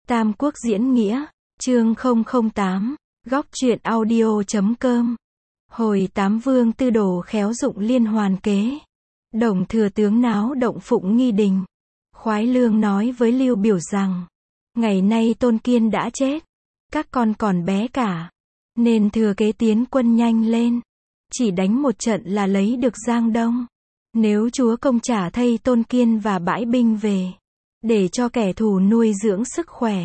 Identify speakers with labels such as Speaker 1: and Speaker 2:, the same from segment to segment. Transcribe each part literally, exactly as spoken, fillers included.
Speaker 1: Tam Quốc diễn nghĩa, chương không không tám, góc truyện audio chấm com. Hồi tám vương tư đồ khéo dụng liên hoàn kế. Đồng thừa tướng náo động Phụng Nghi Đình. Khoái Lương nói với Lưu Biểu rằng, ngày nay Tôn Kiên đã chết, các con còn bé cả, nên thừa kế tiến quân nhanh lên, chỉ đánh một trận là lấy được Giang Đông. Nếu chúa công trả thây Tôn Kiên và bãi binh về, để cho kẻ thù nuôi dưỡng sức khỏe,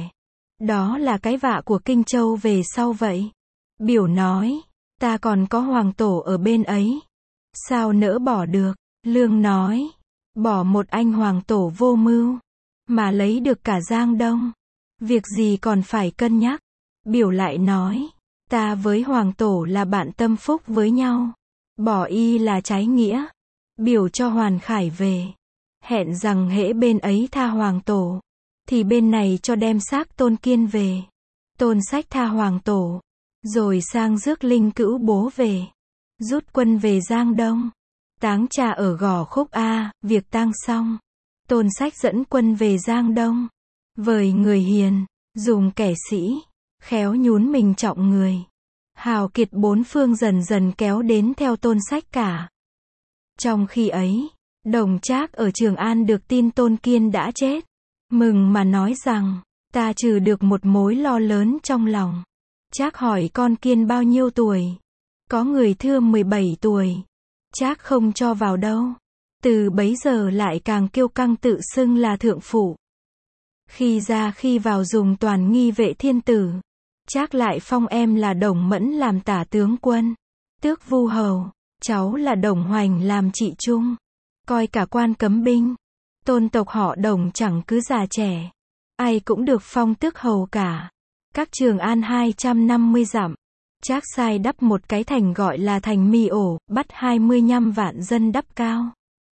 Speaker 1: đó là cái vạ của Kinh Châu về sau vậy. Biểu nói, ta còn có hoàng tổ ở bên ấy, sao nỡ bỏ được. Lương nói, bỏ một anh hoàng tổ vô mưu, mà lấy được cả Giang Đông, việc gì còn phải cân nhắc. Biểu lại nói, ta với hoàng tổ là bạn tâm phúc với nhau, bỏ y là trái nghĩa. Biểu cho Hoàn Khải về, hẹn rằng hễ bên ấy tha hoàng tổ, thì bên này cho đem xác Tôn Kiên về. Tôn Sách tha hoàng tổ, rồi sang rước Linh Cữu bố về, rút quân về Giang Đông, táng cha ở Gò Khúc A. Việc tang xong, Tôn Sách dẫn quân về Giang Đông, vời người hiền, dùng kẻ sĩ, khéo nhún mình trọng người. Hào kiệt bốn phương dần dần kéo đến theo Tôn Sách cả. Trong khi ấy, Đồng Trác ở Trường An được tin Tôn Kiên đã chết, mừng mà nói rằng, ta trừ được một mối lo lớn trong lòng. Trác hỏi con Kiên bao nhiêu tuổi? Có người thưa mười bảy tuổi. Trác không cho vào đâu. Từ bấy giờ lại càng kiêu căng tự xưng là thượng phụ. Khi ra khi vào dùng toàn nghi vệ thiên tử. Trác lại phong em là Đồng Mẫn làm tả tướng quân, tước vu hầu, cháu là Đồng Hoành làm trị trung, coi cả quan cấm binh. Tôn tộc họ Đồng chẳng cứ già trẻ, ai cũng được phong tước hầu cả. Các Trường An hai trăm năm mươi dặm, Trác sai đắp một cái thành gọi là thành Mi Ổ, bắt hai mươi lăm vạn dân đắp cao,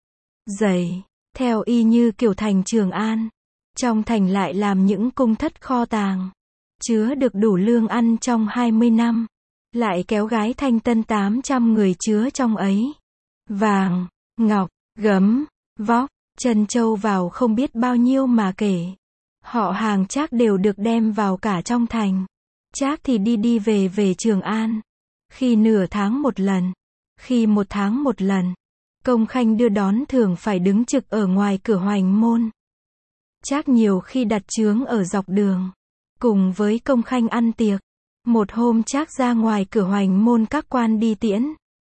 Speaker 1: dày, theo y như kiểu thành Trường An. Trong thành lại làm những cung thất kho tàng, chứa được đủ lương ăn trong hai mươi năm. Lại kéo gái Thanh Tân tám trăm người chứa trong ấy. Vàng, ngọc, gấm, vóc, trân châu vào không biết bao nhiêu mà kể. Họ hàng Trác đều được đem vào cả trong thành. Trác thì đi đi về về Trường An. Khi nửa tháng một lần, khi một tháng một lần. Công khanh đưa đón thường phải đứng trực ở ngoài cửa Hoành môn. Trác nhiều khi đặt chướng ở dọc đường, cùng với công khanh ăn tiệc. Một hôm Trác ra ngoài cửa Hoành môn các quan đi tiễn.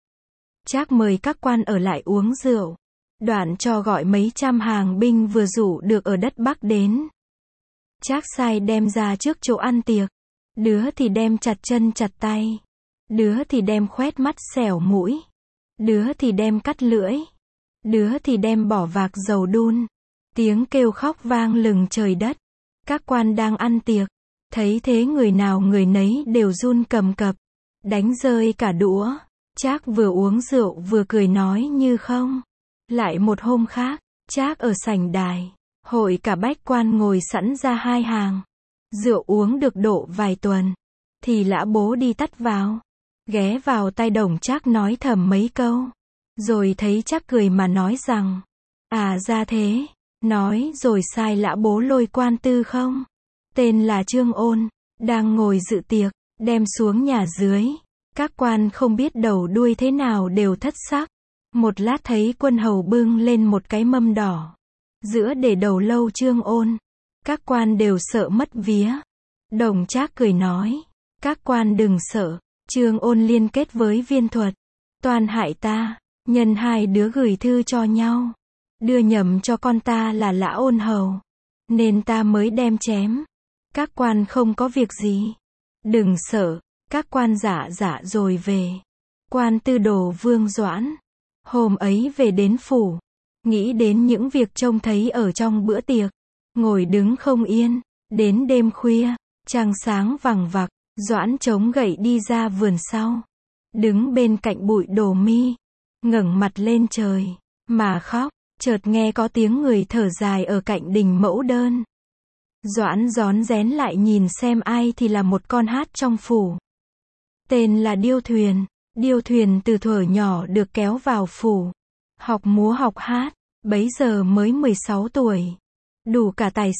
Speaker 1: Trác mời các quan ở lại uống rượu, đoạn cho gọi mấy trăm hàng binh vừa rủ được ở đất Bắc đến. Trác sai đem ra trước chỗ ăn tiệc, đứa thì đem chặt chân chặt tay, đứa thì đem khoét mắt xẻo mũi, đứa thì đem cắt lưỡi, đứa thì đem bỏ vạc dầu đun. Tiếng kêu khóc vang lừng trời đất. Các quan đang ăn tiệc, thấy thế người nào người nấy đều run cầm cập, đánh rơi cả đũa. Trác vừa uống rượu vừa cười nói như không. Lại một hôm khác, Trác ở sảnh đài, hội cả bách quan ngồi sẵn ra hai hàng. Rượu uống được độ vài tuần, thì Lã Bố đi tắt vào, ghé vào tai Đồng Trác nói thầm mấy câu, rồi thấy Trác cười mà nói rằng, à ra thế, nói rồi sai Lã Bố lôi quan tư không, tên là Trương Ôn, đang ngồi dự tiệc, đem xuống nhà dưới. Các quan không biết đầu đuôi thế nào đều thất sắc. Một lát thấy quân hầu bưng lên một cái mâm đỏ, giữa để đầu lâu Trương Ôn. Các quan đều sợ mất vía. Đồng Trác cười nói, các quan đừng sợ, Trương Ôn liên kết với Viên Thuật, toan hại ta, nhân hai đứa gửi thư cho nhau, đưa nhầm cho con ta là Lã Ôn hầu, nên ta mới đem chém. Các quan không có việc gì, đừng sợ. Các quan dạ dạ rồi về. Quan tư đồ Vương Doãn, hôm ấy về đến phủ, nghĩ đến những việc trông thấy ở trong bữa tiệc, ngồi đứng không yên. Đến đêm khuya, trăng sáng vằng vặc, Doãn chống gậy đi ra vườn sau, đứng bên cạnh bụi đồ mi, ngẩng mặt lên trời mà khóc. Chợt nghe có tiếng người thở dài ở cạnh đình Mẫu Đơn. Doãn rón rén lại nhìn xem ai thì là một con hát trong phủ, tên là Điêu Thuyền. Điêu Thuyền từ thuở nhỏ được kéo vào phủ, học múa học hát, bấy giờ mới mười sáu tuổi, đủ cả tài sắc,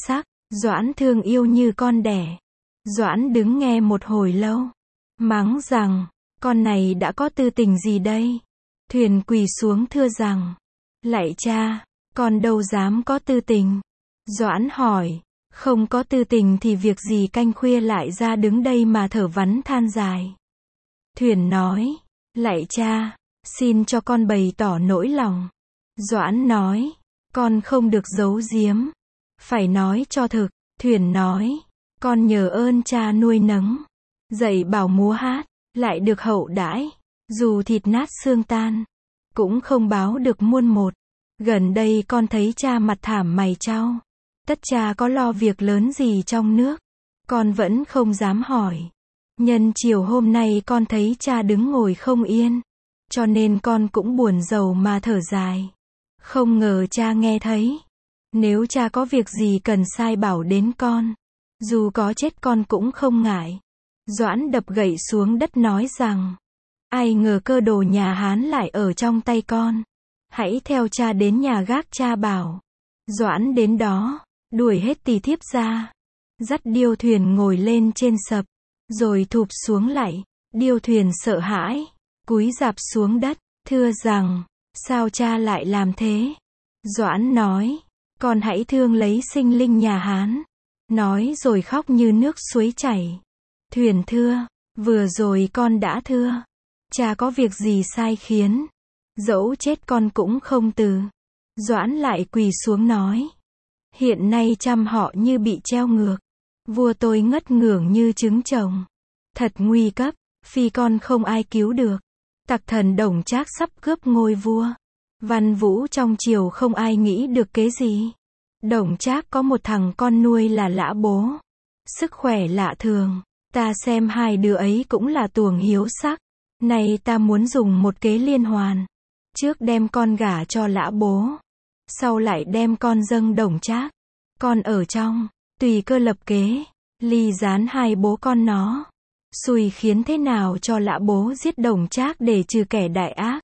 Speaker 1: Doãn thương yêu như con đẻ. Doãn đứng nghe một hồi lâu, mắng rằng, con này đã có tư tình gì đây? Thuyền quỳ xuống thưa rằng, lạy cha, con đâu dám có tư tình. Doãn hỏi, không có tư tình thì việc gì canh khuya lại ra đứng đây mà thở vắn than dài. Thuyền nói, lạy cha, xin cho con bày tỏ nỗi lòng. Doãn nói, con không được giấu giếm, phải nói cho thực. Thuyền nói, con nhờ ơn cha nuôi nấng, dạy bảo múa hát, lại được hậu đãi, dù thịt nát xương tan, cũng không báo được muôn một. Gần đây con thấy cha mặt thảm mày chau, tất cha có lo việc lớn gì trong nước, con vẫn không dám hỏi. Nhân chiều hôm nay con thấy cha đứng ngồi không yên, cho nên con cũng buồn rầu mà thở dài. Không ngờ cha nghe thấy. Nếu cha có việc gì cần sai bảo đến con, dù có chết con cũng không ngại. Doãn đập gậy xuống đất nói rằng, ai ngờ cơ đồ nhà Hán lại ở trong tay con. Hãy theo cha đến nhà gác cha bảo. Doãn đến đó, đuổi hết tỳ thiếp ra, dắt điêu thuyền ngồi lên trên sập, rồi thụp xuống lạy. Điêu thuyền sợ hãi, cúi rạp xuống đất, thưa rằng, sao cha lại làm thế? Doãn nói, con hãy thương lấy sinh linh nhà Hán. Nói rồi khóc như nước suối chảy. Thuyền thưa, vừa rồi con đã thưa, cha có việc gì sai khiến, dẫu chết con cũng không từ. Doãn lại quỳ xuống nói, hiện nay trăm họ như bị treo ngược, vua tôi ngất ngưởng như trứng chồng. Thật nguy cấp, phi con không ai cứu được. Tặc thần Đồng Trác sắp cướp ngôi vua. Văn vũ trong triều không ai nghĩ được kế gì. Đồng Trác có một thằng con nuôi là Lã Bố, sức khỏe lạ thường. Ta xem hai đứa ấy cũng là tuồng hiếu sắc. Này ta muốn dùng một kế liên hoàn. Trước đem con gả cho Lã Bố, sau lại đem con dâng Đồng Trác. Con ở trong, tùy cơ lập kế, ly gián hai bố con nó. Xui khiến thế nào cho Lã Bố giết Đồng Trác để trừ kẻ đại ác.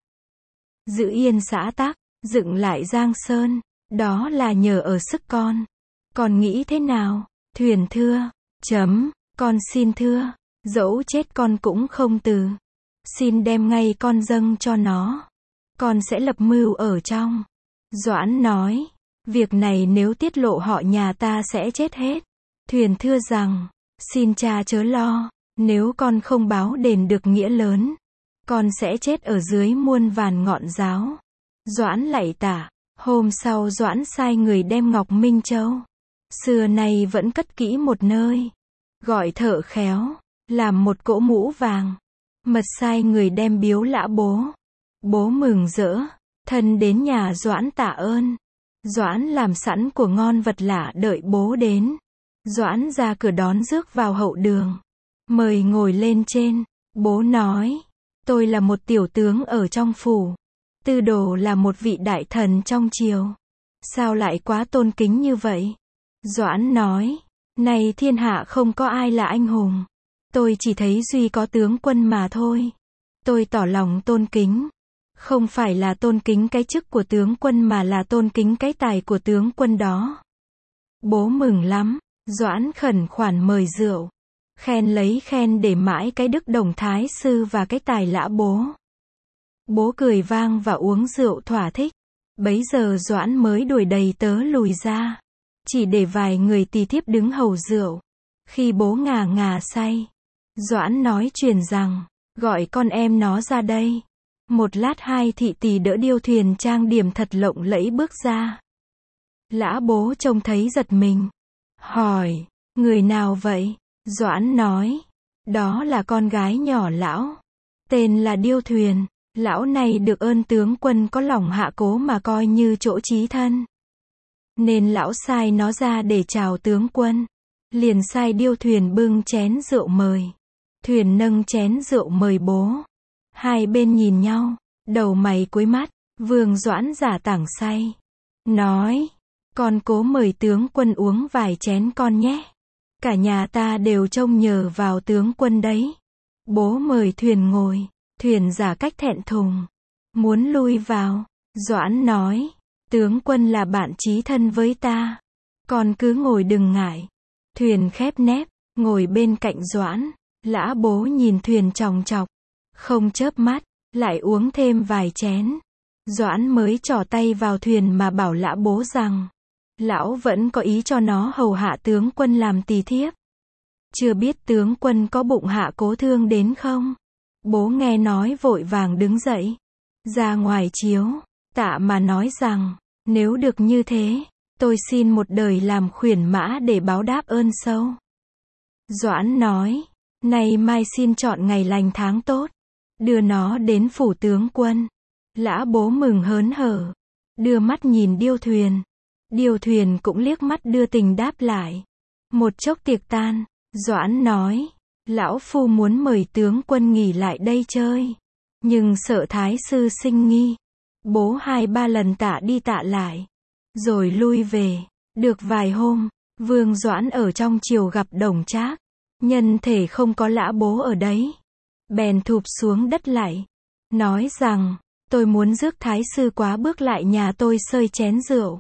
Speaker 1: Giữ yên xã Tắc, dựng lại Giang Sơn, đó là nhờ ở sức con. Con nghĩ thế nào? Thuyền thưa, chấm, con xin thưa, dẫu chết con cũng không từ. Xin đem ngay con dâng cho nó. Con sẽ lập mưu ở trong. Doãn nói, việc này nếu tiết lộ họ nhà ta sẽ chết hết. Thuyền thưa rằng, xin cha chớ lo, nếu con không báo đền được nghĩa lớn, con sẽ chết ở dưới muôn vàn ngọn giáo. Doãn lạy tạ. Hôm sau Doãn sai người đem ngọc Minh Châu, xưa nay vẫn cất kỹ một nơi, gọi thợ khéo, làm một cỗ mũ vàng, mật sai người đem biếu Lã Bố. Bố mừng rỡ, thân đến nhà Doãn tạ ơn. Doãn làm sẵn của ngon vật lạ đợi bố đến. Doãn ra cửa đón rước vào hậu đường, mời ngồi lên trên. Bố nói, tôi là một tiểu tướng ở trong phủ, Tư Đồ là một vị đại thần trong triều, sao lại quá tôn kính như vậy? Doãn nói, này thiên hạ không có ai là anh hùng, tôi chỉ thấy duy có tướng quân mà thôi. Tôi tỏ lòng tôn kính, không phải là tôn kính cái chức của tướng quân mà là tôn kính cái tài của tướng quân đó. Bố mừng lắm. Doãn khẩn khoản mời rượu, khen lấy khen để mãi cái đức Đồng Thái sư và cái tài Lã Bố. Bố cười vang và uống rượu thỏa thích. Bấy giờ Doãn mới đuổi đầy tớ lùi ra, chỉ để vài người tỳ thiếp đứng hầu rượu. Khi bố ngà ngà say, Doãn nói truyền rằng, gọi con em nó ra đây. Một lát hai thị tỳ đỡ điêu thuyền trang điểm thật lộng lẫy bước ra. Lã Bố trông thấy giật mình, hỏi, người nào vậy? Doãn nói, đó là con gái nhỏ lão, tên là Điêu Thuyền. Lão này được ơn tướng quân có lòng hạ cố mà coi như chỗ chí thân, nên lão sai nó ra để chào tướng quân. Liền sai Điêu Thuyền bưng chén rượu mời. Thuyền nâng chén rượu mời bố. Hai bên nhìn nhau, đầu mày cúi mắt. Vương Doãn giả tảng say, nói, con cố mời tướng quân uống vài chén con nhé. Cả nhà ta đều trông nhờ vào tướng quân đấy. Bố mời Thuyền ngồi. Thuyền giả cách thẹn thùng, muốn lui vào. Doãn nói, tướng quân là bạn chí thân với ta, con cứ ngồi đừng ngại. Thuyền khép nép, ngồi bên cạnh Doãn, Lã Bố nhìn thuyền chòng chọc, không chớp mắt, lại uống thêm vài chén. Doãn mới trỏ tay vào thuyền mà bảo Lã Bố rằng, lão vẫn có ý cho nó hầu hạ tướng quân làm tỳ thiếp. Chưa biết tướng quân có bụng hạ cố thương đến không? Bố nghe nói vội vàng đứng dậy, ra ngoài chiếu, tạ mà nói rằng, nếu được như thế, tôi xin một đời làm khuyển mã để báo đáp ơn sâu. Doãn nói, nay mai xin chọn ngày lành tháng tốt, đưa nó đến phủ tướng quân. Lã Bố mừng hớn hở, đưa mắt nhìn điêu thuyền. Điêu thuyền cũng liếc mắt đưa tình đáp lại. Một chốc tiệc tan, Doãn nói, lão phu muốn mời tướng quân nghỉ lại đây chơi, nhưng sợ thái sư sinh nghi. Bố hai ba lần tạ đi tạ lại, rồi lui về. Được vài hôm, Vương Doãn ở trong triều gặp Đồng Trác, nhân thể không có Lã Bố ở đấy, bèn thụp xuống đất lạy, nói rằng, tôi muốn rước thái sư quá bước lại nhà tôi sơi chén rượu,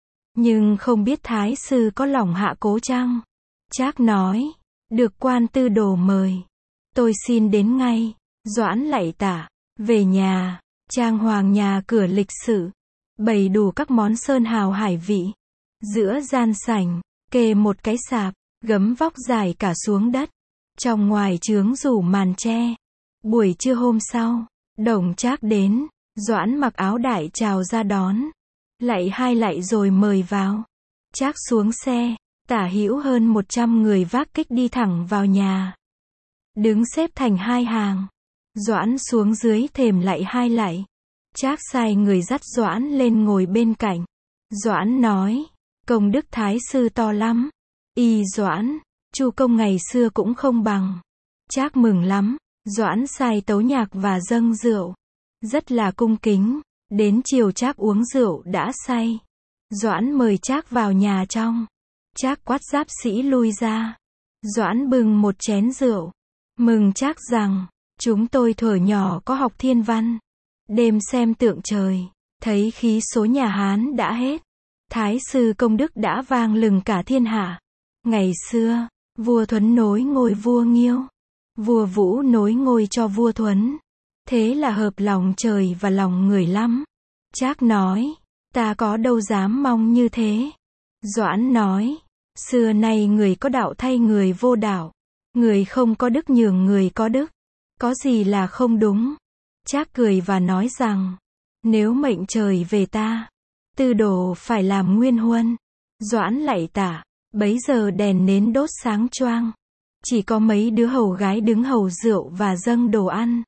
Speaker 1: nhưng không biết thái sư có lòng hạ cố chăng? Trác nói, được quan tư đồ mời, tôi xin đến ngay. Doãn lạy tạ, về nhà, trang hoàng nhà cửa lịch sự, bày đủ các món sơn hào hải vị. Giữa gian sảnh, kê một cái sạp, gấm vóc dài cả xuống đất. Trong ngoài chướng rủ màn tre. Buổi trưa hôm sau, Đồng Trác đến, Doãn mặc áo đại chào ra đón. Lạy hai lạy rồi mời vào. Trác xuống xe, tả hữu hơn một trăm người vác kích đi thẳng vào nhà. Đứng xếp thành hai hàng. Doãn xuống dưới thềm lạy hai lạy. Trác sai người dắt Doãn lên ngồi bên cạnh. Doãn nói, công đức thái sư to lắm. Y Doãn, Chu công ngày xưa cũng không bằng. Trác mừng lắm, Doãn sai tấu nhạc và dâng rượu. Rất là cung kính, đến chiều Trác uống rượu đã say. Doãn mời Trác vào nhà trong. Trác quát giáp sĩ lui ra. Doãn bưng một chén rượu, mừng Trác rằng, chúng tôi thuở nhỏ có học thiên văn. Đêm xem tượng trời, thấy khí số nhà Hán đã hết. Thái sư công đức đã vang lừng cả thiên hạ. Ngày xưa, vua Thuấn nối ngôi vua Nghiêu, vua Vũ nối ngôi cho vua Thuấn. Thế là hợp lòng trời và lòng người lắm. Trác nói, ta có đâu dám mong như thế. Doãn nói, xưa nay người có đạo thay người vô đạo, người không có đức nhường người có đức, có gì là không đúng. Trác cười và nói rằng, nếu mệnh trời về ta, tư đồ phải làm nguyên huân. Doãn lạy tạ, bấy giờ đèn nến đốt sáng choang, chỉ có mấy đứa hầu gái đứng hầu rượu và dâng đồ ăn.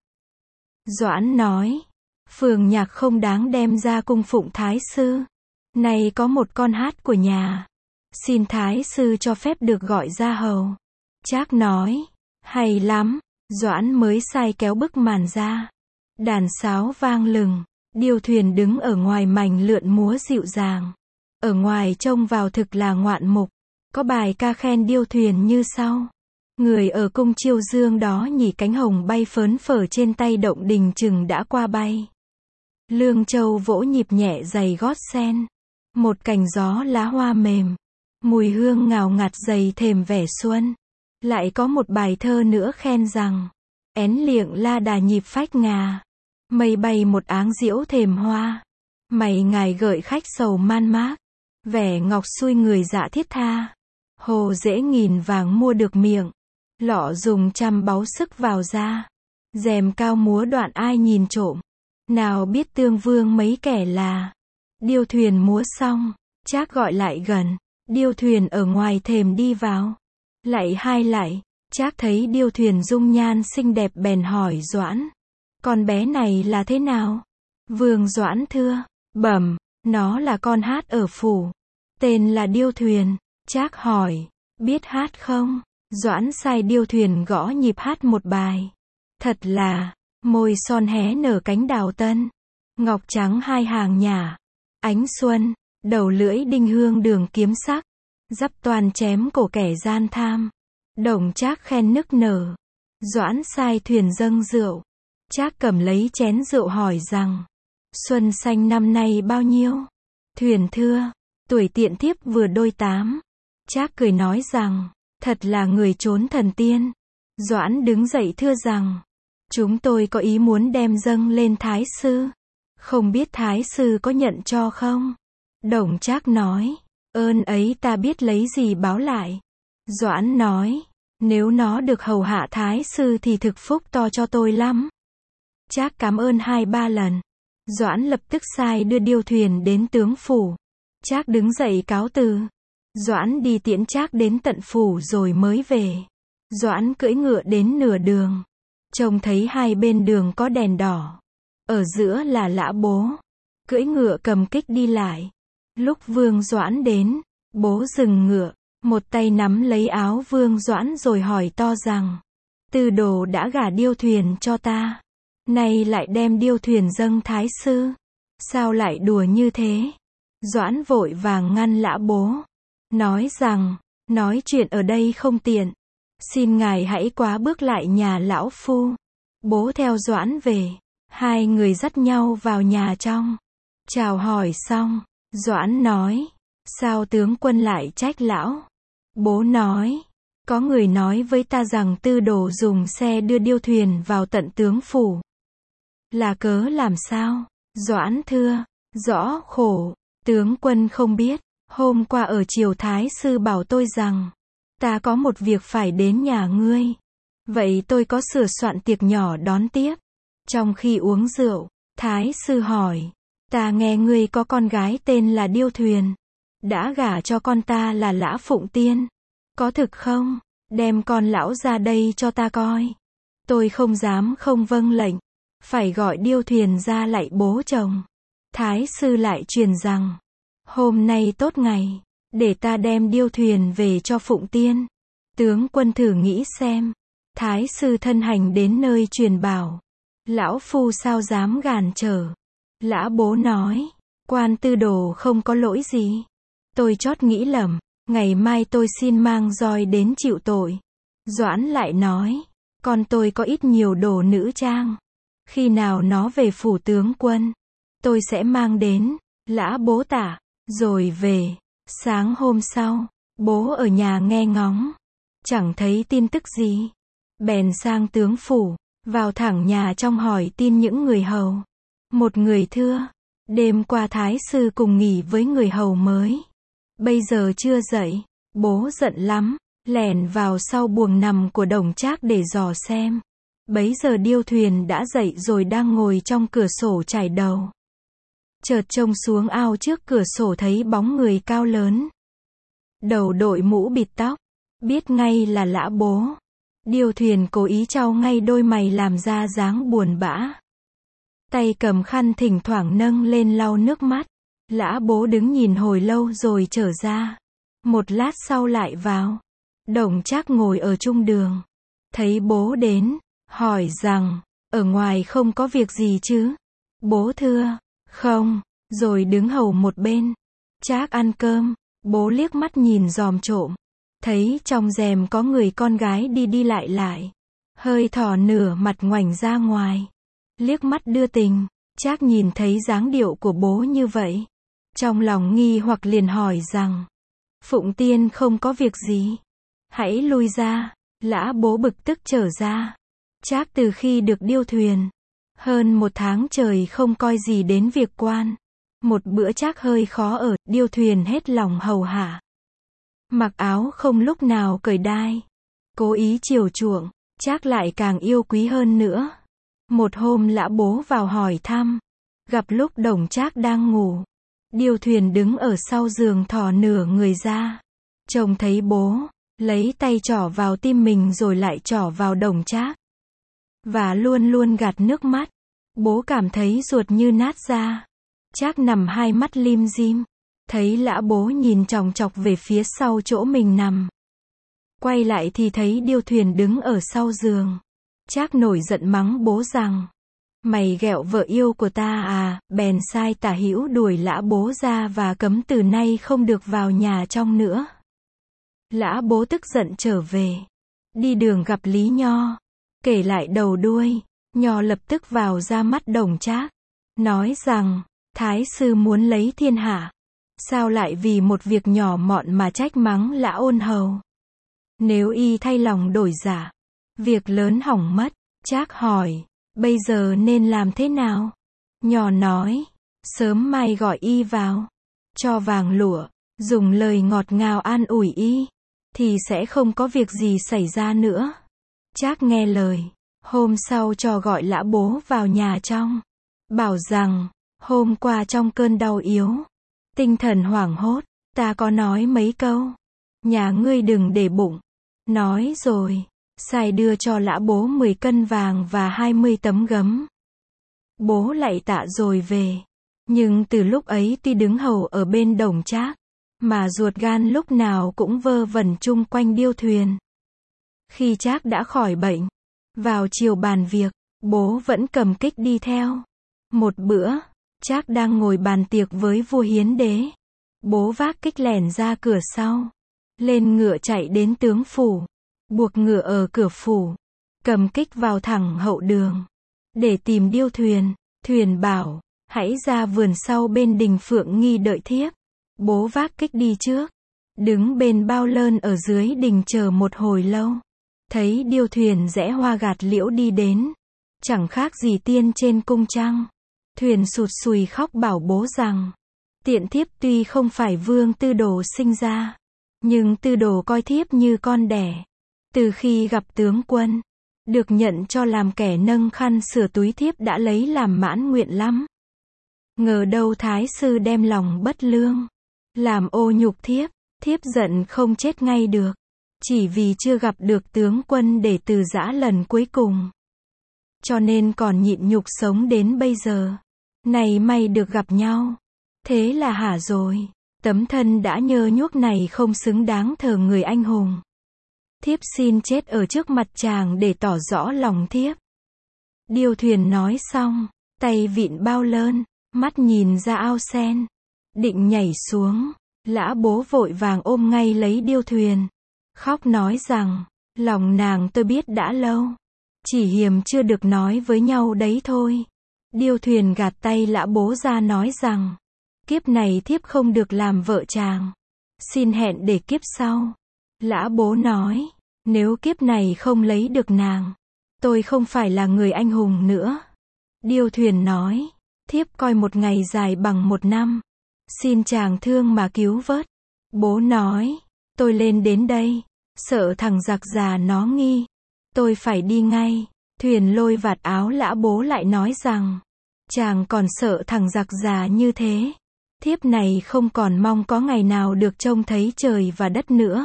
Speaker 1: Doãn nói, phường nhạc không đáng đem ra cung phụng thái sư. Nay có một con hát của nhà, xin thái sư cho phép được gọi ra hầu. Trác nói, hay lắm. Doãn mới sai kéo bức màn ra. Đàn sáo vang lừng, điêu thuyền đứng ở ngoài mảnh lượn múa dịu dàng. Ở ngoài trông vào thực là ngoạn mục. Có bài ca khen điêu thuyền như sau. Người ở cung chiêu dương đó nhỉ cánh hồng bay phớn phở trên tay động đình chừng đã qua bay. Lương châu vỗ nhịp nhẹ giày gót sen. Một cành gió lá hoa mềm. Mùi hương ngào ngạt dày thềm vẻ xuân. Lại có một bài thơ nữa khen rằng, én liệng la đà nhịp phách ngà. Mây bay một áng diễu thềm hoa. Mày ngài gợi khách sầu man mác. Vẻ ngọc xuôi người dạ thiết tha. Hồ dễ nghìn vàng mua được miệng. Lọ dùng trăm báu sức vào da. Rèm cao múa đoạn ai nhìn trộm. Nào biết tương vương mấy kẻ là. Điêu thuyền múa xong, Trác gọi lại gần. Điêu thuyền ở ngoài thềm đi vào. Lạy hai lạy, Trác thấy điêu thuyền dung nhan xinh đẹp bèn hỏi Doãn. Con bé này là thế nào? Vương Doãn thưa, bẩm, nó là con hát ở phủ. Tên là điêu thuyền. Trác hỏi, biết hát không? Doãn sai điêu thuyền gõ nhịp hát một bài. Thật là, môi son hé nở cánh đào tân. Ngọc trắng hai hàng nhả. Ánh xuân, đầu lưỡi đinh hương đường kiếm sắc. Dắp toàn chém cổ kẻ gian tham. Đồng Trác khen nức nở. Doãn sai thuyền dâng rượu. Trác cầm lấy chén rượu hỏi rằng, xuân xanh năm nay bao nhiêu? Thuyền thưa, Tuổi tiện thiếp vừa đôi tám. Trác cười nói rằng, thật là người trốn thần tiên. Doãn đứng dậy thưa rằng, chúng tôi có ý muốn đem dâng lên Thái sư. Không biết Thái sư có nhận cho không? Đồng Trác nói, ơn ấy ta biết lấy gì báo lại. Doãn nói, nếu nó được hầu hạ Thái sư thì thực phúc to cho tôi lắm. Trác cảm ơn hai ba lần. Doãn lập tức sai đưa điêu thuyền đến tướng phủ. Trác đứng dậy cáo từ. Doãn đi tiễn Trác đến tận phủ rồi mới về. Doãn cưỡi ngựa đến nửa đường. Trông thấy hai bên đường có đèn đỏ. Ở giữa là Lã Bố. Cưỡi ngựa cầm kích đi lại. Lúc Vương Doãn đến, bố dừng ngựa. Một tay nắm lấy áo Vương Doãn rồi hỏi to rằng, Tư Đồ đã gả điêu thuyền cho ta. Nay lại đem điêu thuyền dâng Thái sư. Sao lại đùa như thế? Doãn vội vàng ngăn Lã Bố. Nói rằng, nói chuyện ở đây không tiện. Xin ngài hãy quá bước lại nhà lão phu. Bố theo Doãn về. Hai người dắt nhau vào nhà trong. Chào hỏi xong, Doãn nói, sao tướng quân lại trách lão? Bố nói, có người nói với ta rằng Tư Đồ dùng xe đưa điêu thuyền vào tận tướng phủ. Là cớ làm sao? Doãn thưa, rõ khổ, tướng quân không biết, hôm qua ở triều Thái sư bảo tôi rằng, ta có một việc phải đến nhà ngươi. Vậy tôi có sửa soạn tiệc nhỏ đón tiếp. Trong khi uống rượu, Thái sư hỏi, ta nghe ngươi có con gái tên là Điêu Thuyền. Đã gả cho con ta là Lã Phụng Tiên. Có thực không? Đem con lão ra đây cho ta coi. Tôi không dám không vâng lệnh. Phải gọi Điêu Thuyền ra lạy bố chồng. Thái sư lại truyền rằng, hôm nay tốt ngày, để ta đem Điêu Thuyền về cho Phụng Tiên. Tướng quân thử nghĩ xem. Thái sư thân hành đến nơi truyền bảo. Lão phu sao dám gàn trở. Lã Bố nói, quan Tư Đồ không có lỗi gì. Tôi chót nghĩ lầm, ngày mai tôi xin mang roi đến chịu tội. Doãn lại nói, con tôi có ít nhiều đồ nữ trang. Khi nào nó về phủ tướng quân, tôi sẽ mang đến. Lã Bố tả, rồi về. Sáng hôm sau, bố ở nhà nghe ngóng. Chẳng thấy tin tức gì. Bèn sang tướng phủ, vào thẳng nhà trong hỏi tin những người hầu. Một người thưa, đêm qua Thái sư cùng nghỉ với người hầu mới. Bây giờ chưa dậy, bố giận lắm, lẻn vào sau buồng nằm của Đồng Trác để dò xem. Bấy giờ Điêu Thuyền đã dậy rồi đang ngồi trong cửa sổ chải đầu. Chợt trông xuống ao trước cửa sổ thấy bóng người cao lớn. Đầu đội mũ bịt tóc, biết ngay là Lã Bố. Điêu Thuyền cố ý trao ngay đôi mày làm ra dáng buồn bã. Tay cầm khăn thỉnh thoảng nâng lên lau nước mắt. Lã Bố đứng nhìn hồi lâu rồi trở ra. Một lát sau lại vào. Đồng Trác ngồi ở trung đường. Thấy bố đến, hỏi rằng, ở ngoài không có việc gì chứ? Bố thưa, không, rồi đứng hầu một bên. Trác ăn cơm, bố liếc mắt nhìn dòm trộm. Thấy trong rèm có người con gái đi đi lại lại. Hơi thỏ nửa mặt ngoảnh ra ngoài. Liếc mắt đưa tình, Trác nhìn thấy dáng điệu của bố như vậy. Trong lòng nghi hoặc liền hỏi rằng, Phụng Tiên không có việc gì. Hãy lui ra. Lã Bố bực tức trở ra. Trác từ khi được Điêu Thuyền, hơn một tháng trời không coi gì đến việc quan. Một bữa Trác hơi khó ở, Điêu Thuyền hết lòng hầu hạ. Mặc áo không lúc nào cởi đai. Cố ý chiều chuộng, Trác lại càng yêu quý hơn nữa. Một hôm Lã Bố vào hỏi thăm. Gặp lúc Đồng Trác đang ngủ. Điêu Thuyền đứng ở sau giường thò nửa người ra. Trông thấy bố, lấy tay trỏ vào tim mình rồi lại trỏ vào Đồng Trác. Và luôn luôn gạt nước mắt. Bố cảm thấy ruột như nát ra. Trác nằm hai mắt lim dim. Thấy Lã Bố nhìn chòng chọc về phía sau chỗ mình nằm. Quay lại thì thấy Điêu Thuyền đứng ở sau giường. Trác nổi giận mắng bố rằng, mày ghẹo vợ yêu của ta à? Bèn sai Tả Hữu đuổi Lã Bố ra và cấm từ nay không được vào nhà trong nữa. Lã Bố tức giận trở về. Đi đường gặp Lý Nho. Kể lại đầu đuôi. Nho lập tức vào ra mắt Đồng Trác. Nói rằng, Thái sư muốn lấy thiên hạ. Sao lại vì một việc nhỏ mọn mà trách mắng Lã Ôn Hầu? Nếu y thay lòng đổi dạ, việc lớn hỏng mất. Trác hỏi, bây giờ nên làm thế nào? Nho nói, sớm mai gọi y vào, cho vàng lụa, dùng lời ngọt ngào an ủi y, thì sẽ không có việc gì xảy ra nữa. Trác nghe lời, hôm sau cho gọi Lã Bố vào nhà trong, bảo rằng, hôm qua trong cơn đau yếu, tinh thần hoảng hốt, ta có nói mấy câu, nhà ngươi đừng để bụng. Nói rồi, sai đưa cho Lã Bố mười cân vàng và hai mươi tấm gấm. Bố lạy tạ rồi về. Nhưng từ lúc ấy tuy đứng hầu ở bên Đồng Trác, mà ruột gan lúc nào cũng vơ vẩn chung quanh điêu thuyền. Khi Trác đã khỏi bệnh, vào chiều bàn việc, bố vẫn cầm kích đi theo. Một bữa, Trác đang ngồi bàn tiệc với vua Hiến Đế. Bố vác kích lẻn ra cửa sau, lên ngựa chạy đến tướng phủ, buộc ngựa ở cửa phủ, cầm kích vào thẳng hậu đường, để tìm điêu thuyền. Thuyền bảo, hãy ra vườn sau bên đình Phượng Nghi đợi thiếp. Bố vác kích đi trước, đứng bên bao lơn ở dưới đình chờ một hồi lâu. Thấy điêu thuyền rẽ hoa gạt liễu đi đến, chẳng khác gì tiên trên cung trăng. Thuyền sụt sùi khóc bảo bố rằng, tiện thiếp tuy không phải Vương Tư Đồ sinh ra, nhưng Tư Đồ coi thiếp như con đẻ. Từ khi gặp tướng quân, được nhận cho làm kẻ nâng khăn sửa túi thiếp đã lấy làm mãn nguyện lắm. Ngờ đâu thái sư đem lòng bất lương, làm ô nhục thiếp, thiếp giận không chết ngay được, chỉ vì chưa gặp được tướng quân để từ giã lần cuối cùng. Cho nên còn nhịn nhục sống đến bây giờ. Này may được gặp nhau, thế là hả rồi, tấm thân đã nhơ nhuốc này không xứng đáng thờ người anh hùng. Thiếp xin chết ở trước mặt chàng để tỏ rõ lòng thiếp. Điêu thuyền nói xong, tay vịn bao lơn, mắt nhìn ra ao sen, định nhảy xuống. Lã Bố vội vàng ôm ngay lấy điêu thuyền, khóc nói rằng, lòng nàng tôi biết đã lâu, chỉ hiềm chưa được nói với nhau đấy thôi. Điêu thuyền gạt tay Lã Bố ra nói rằng, kiếp này thiếp không được làm vợ chàng, xin hẹn để kiếp sau. Lã Bố nói, nếu kiếp này không lấy được nàng, tôi không phải là người anh hùng nữa. Điêu thuyền nói, thiếp coi một ngày dài bằng một năm, xin chàng thương mà cứu vớt. Bố nói, tôi lên đến đây, sợ thằng giặc già nó nghi, tôi phải đi ngay. Thuyền lôi vạt áo Lã Bố lại nói rằng, chàng còn sợ thằng giặc già như thế, thiếp này không còn mong có ngày nào được trông thấy trời và đất nữa.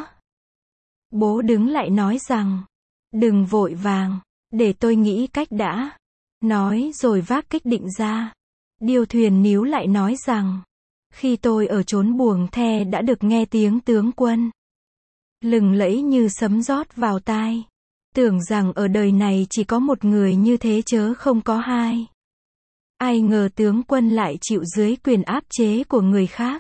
Speaker 1: Bố đứng lại nói rằng, đừng vội vàng, để tôi nghĩ cách đã. Nói rồi vác kích định ra. Điêu thuyền níu lại nói rằng, khi tôi ở chốn Buồng The đã được nghe tiếng tướng quân lừng lẫy như sấm rót vào tai, tưởng rằng ở đời này chỉ có một người như thế chớ không có hai. Ai ngờ tướng quân lại chịu dưới quyền áp chế của người khác.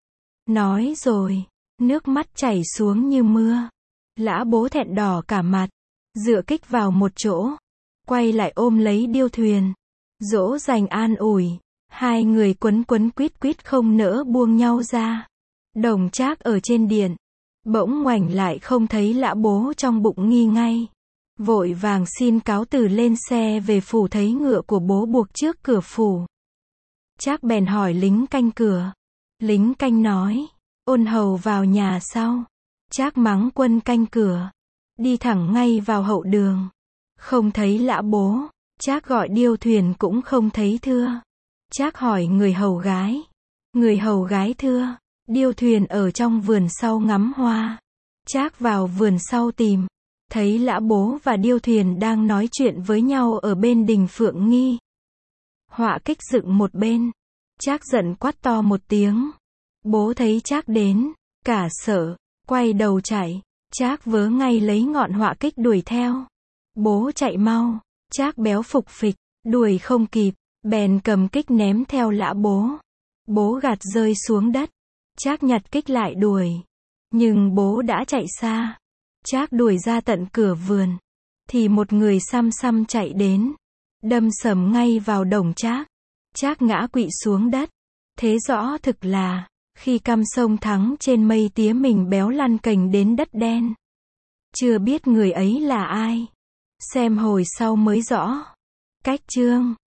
Speaker 1: Nói rồi, nước mắt chảy xuống như mưa. Lã Bố thẹn đỏ cả mặt, dựa kích vào một chỗ, quay lại ôm lấy điêu thuyền, dỗ dành an ủi. Hai người quấn quấn quýt quýt không nỡ buông nhau ra. Đồng Trác ở trên điện, bỗng ngoảnh lại không thấy Lã Bố trong bụng nghi ngay. Vội vàng xin cáo từ lên xe về phủ thấy ngựa của bố buộc trước cửa phủ. Trác bèn hỏi lính canh cửa. Lính canh nói, Ôn hầu vào nhà sau. Trác mắng quân canh cửa, đi thẳng ngay vào hậu đường. Không thấy Lã Bố, Trác gọi điêu thuyền cũng không thấy thưa. Trác hỏi người hầu gái. Người hầu gái thưa, điêu thuyền ở trong vườn sau ngắm hoa. Trác vào vườn sau tìm, thấy Lã Bố và điêu thuyền đang nói chuyện với nhau ở bên đình Phượng Nghi. Họa kích dựng một bên. Trác giận quát to một tiếng. Bố thấy Trác đến, cả sợ, quay đầu chạy. Trác vớ ngay lấy ngọn họa kích đuổi theo. Bố chạy mau, Trác béo phục phịch, đuổi không kịp, bèn cầm kích ném theo Lã Bố. Bố gạt rơi xuống đất. Trác nhặt kích lại đuổi. Nhưng bố đã chạy xa. Trác đuổi ra tận cửa vườn, thì một người xăm xăm chạy đến, đâm sầm ngay vào Đồng Trác. Trác ngã quỵ xuống đất. Thế rõ thực là Khi căm sông thắng trên mây tía mình béo lăn cành đến đất đen. Chưa biết người ấy là ai. Xem hồi sau mới rõ. Cách chương